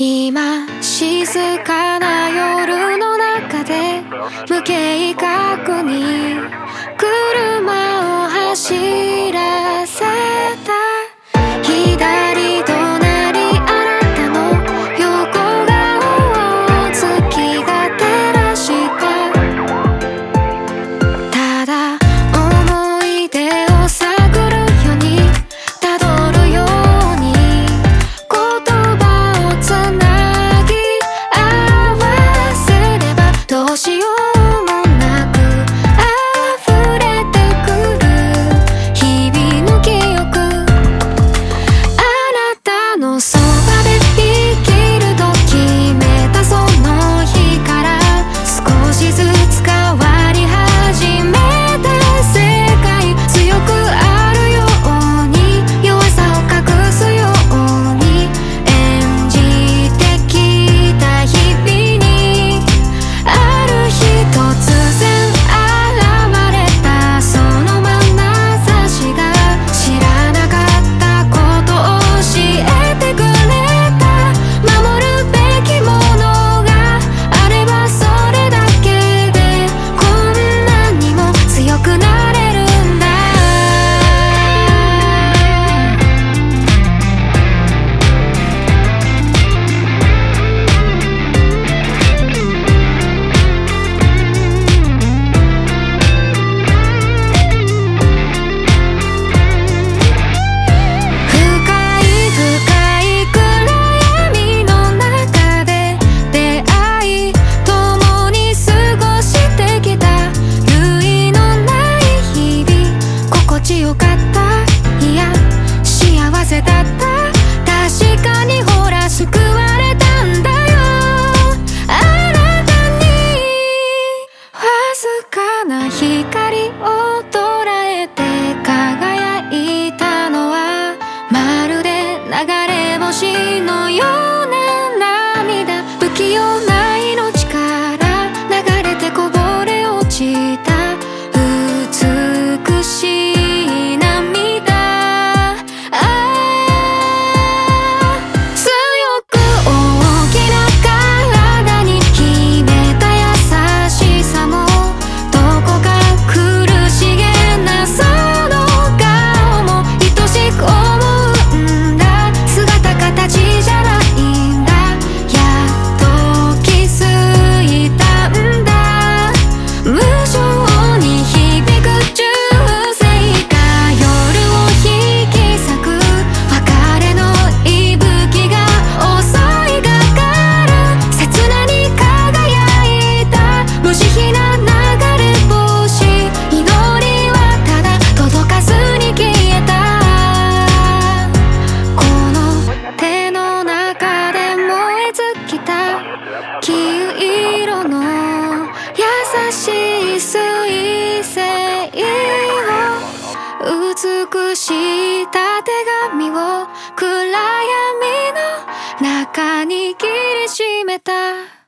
今静かな夜の中で無計画に車を走らせた。左隣あなたの横顔を月が照らした。ただ思い出を探るようにたどるように言葉をつなぎ合わせればどうしようもなく溢れてくる日々の記憶。あなたのそばで生きると決めたその日から少しずつ変わり始めた世界。強くあるように弱さを隠すように演じてきた日々にある日突然現れたその眼差しが知らなかったことを教えてくれた。守るべきものがあればそれだけでこんなにも強くなれるんだ。深い深い暗闇の中で出会い共に過ごしてきた類のない日々。心地よかった、いや幸せだった。確かにほら救われたんだよ。あなたにわずかな光を捉えて輝いたのはまるで流れ星のような涙。不器用な命から流れてこぼれ落ちた美しい涙。強く大きな体に秘めた優しさもどこか苦しげなその顔も愛しく思うんだ。姿形じゃないんだ。やっと気づいたんだ。無情に響く銃声が夜を引き裂く。別れの息吹が襲いがかる。刹那に輝いた無慈悲な流れ星。祈りはただ届かずに消えた。この手の中で燃え尽きた黄色の優しい水星を美しいたてがみを暗闇の中に握りしめた。